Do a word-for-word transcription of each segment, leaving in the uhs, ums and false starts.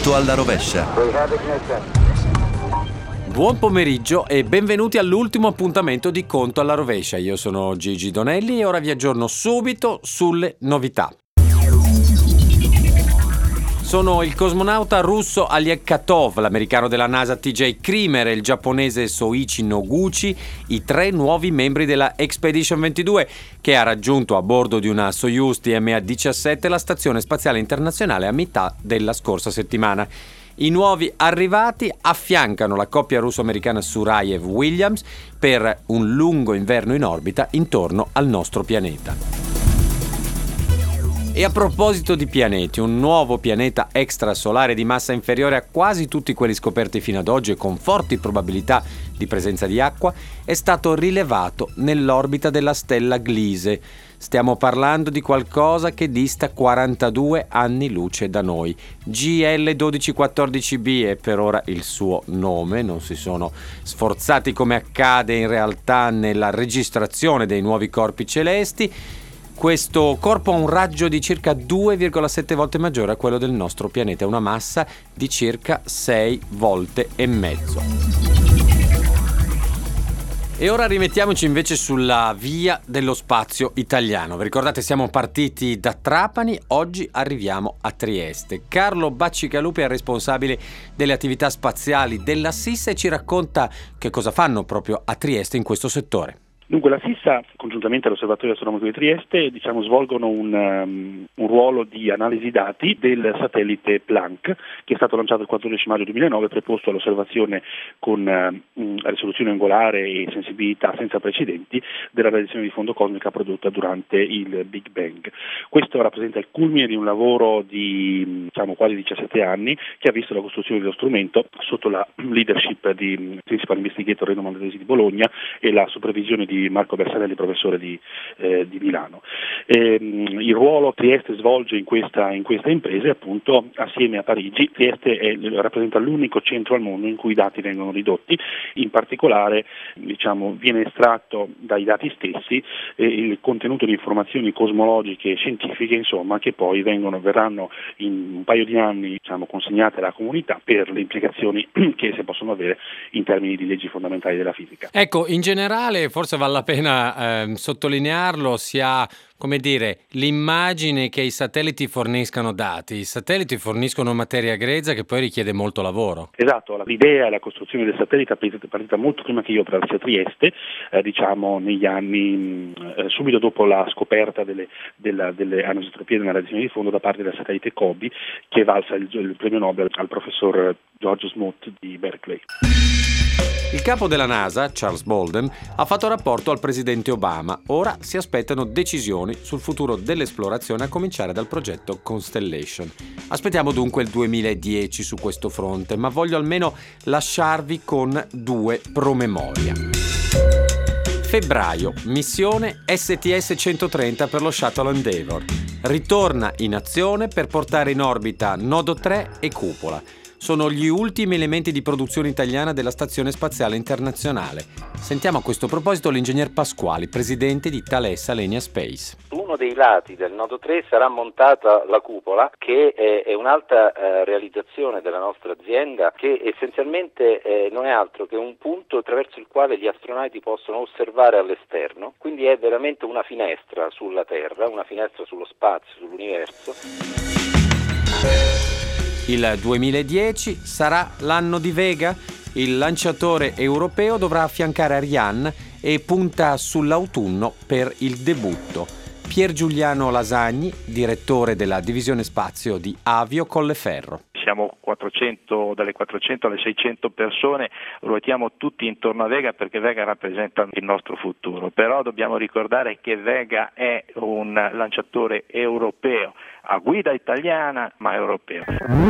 Conto alla rovescia. Buon pomeriggio e benvenuti all'ultimo appuntamento di Conto alla rovescia. Io sono Gigi Donelli e ora vi aggiorno subito sulle novità. Sono il cosmonauta russo Oleg Khatov, l'americano della NASA T J Creamer e il giapponese Soichi Noguchi, i tre nuovi membri della Expedition ventidue, che ha raggiunto a bordo di una Soyuz T M A diciassette la Stazione Spaziale Internazionale a metà della scorsa settimana. I nuovi arrivati affiancano la coppia russo-americana Surayev-Williams per un lungo inverno in orbita intorno al nostro pianeta. E a proposito di pianeti, un nuovo pianeta extrasolare di massa inferiore a quasi tutti quelli scoperti fino ad oggi e con forti probabilità di presenza di acqua è stato rilevato nell'orbita della stella Gliese. Stiamo parlando di qualcosa che dista quarantadue anni luce da noi. G L dodici quattordici b è per ora il suo nome, non si sono sforzati come accade in realtà nella registrazione dei nuovi corpi celesti. Questo corpo ha un raggio di circa due virgola sette volte maggiore a quello del nostro pianeta, una massa di circa sei volte e mezzo. E ora rimettiamoci invece sulla via dello spazio italiano. Vi ricordate, siamo partiti da Trapani, oggi arriviamo a Trieste. Carlo Bacigalupi è responsabile delle attività spaziali della SISSA e ci racconta che cosa fanno proprio a Trieste in questo settore. Dunque la SISSA, congiuntamente all'Osservatorio Astronomico di Trieste, diciamo, svolgono un, um, un ruolo di analisi dati del satellite Planck, che è stato lanciato il quattordici maggio duemilanove, preposto all'osservazione con uh, risoluzione angolare e sensibilità senza precedenti della radiazione di fondo cosmica prodotta durante il Big Bang. Questo rappresenta il culmine di un lavoro di diciamo, quasi diciassette anni, che ha visto la costruzione dello strumento sotto la leadership di Principal Investigator Reno Mandresi di Bologna e la supervisione di di Marco Bersanelli, professore di, eh, di Milano. E, mh, il ruolo Trieste svolge in questa, in questa impresa, appunto, assieme a Parigi. Trieste è, rappresenta l'unico centro al mondo in cui i dati vengono ridotti, in particolare diciamo, viene estratto dai dati stessi eh, il contenuto di informazioni cosmologiche e scientifiche, insomma, che poi vengono, verranno in un paio di anni diciamo, consegnate alla comunità per le implicazioni che si possono avere in termini di leggi fondamentali della fisica. Ecco, in generale forse vale la pena eh, sottolinearlo, si ha, come dire, l'immagine che i satelliti forniscano dati. I satelliti forniscono materia grezza che poi richiede molto lavoro. Esatto, l'idea e la costruzione del satellite è partita molto prima che io operassi a Trieste, eh, diciamo negli anni, eh, subito dopo la scoperta delle, della, delle anisotropie nella radiazione di fondo da parte del satellite COBE, che valsa il, il premio Nobel al professor George Smoot di Berkeley. Il capo della NASA, Charles Bolden, ha fatto rapporto al presidente Obama. Ora si aspettano decisioni sul futuro dell'esplorazione, a cominciare dal progetto Constellation. Aspettiamo dunque il duemiladieci su questo fronte, ma voglio almeno lasciarvi con due promemoria. Febbraio, missione S T S centotrenta per lo Shuttle Endeavour. Ritorna in azione per portare in orbita Nodo tre e Cupola. Sono gli ultimi elementi di produzione italiana della Stazione Spaziale Internazionale. Sentiamo a questo proposito l'ingegner Pasquali, presidente di Thales Alenia Space. Uno dei lati del Nodo tre sarà montata la cupola, che è, è un'alta eh, realizzazione della nostra azienda, che essenzialmente eh, non è altro che un punto attraverso il quale gli astronauti possono osservare all'esterno, quindi è veramente una finestra sulla Terra, una finestra sullo spazio, sull'universo. Il duemiladieci sarà l'anno di Vega. Il lanciatore europeo dovrà affiancare Ariane e punta sull'autunno per il debutto. Pier Giuliano Lasagni, direttore della divisione spazio di Avio Colleferro. Siamo quattrocento, dalle quattrocento alle seicento persone, ruotiamo tutti intorno a Vega perché Vega rappresenta il nostro futuro, però dobbiamo ricordare che Vega è un lanciatore europeo, a guida italiana ma europeo.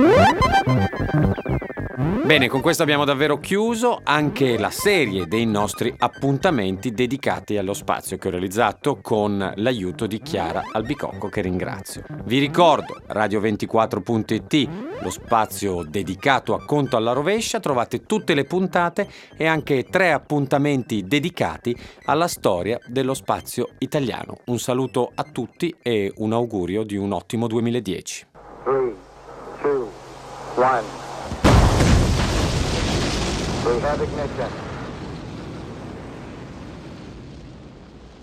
Bene, con questo abbiamo davvero chiuso anche la serie dei nostri appuntamenti dedicati allo spazio che ho realizzato con l'aiuto di Chiara Albicocco, che ringrazio. Vi ricordo radio ventiquattro punto it, lo spazio dedicato a Conto alla rovescia, trovate tutte le puntate e anche tre appuntamenti dedicati alla storia dello spazio italiano. Un saluto a tutti e un augurio di un ottimo duemiladieci. three, two, one. We have ignition.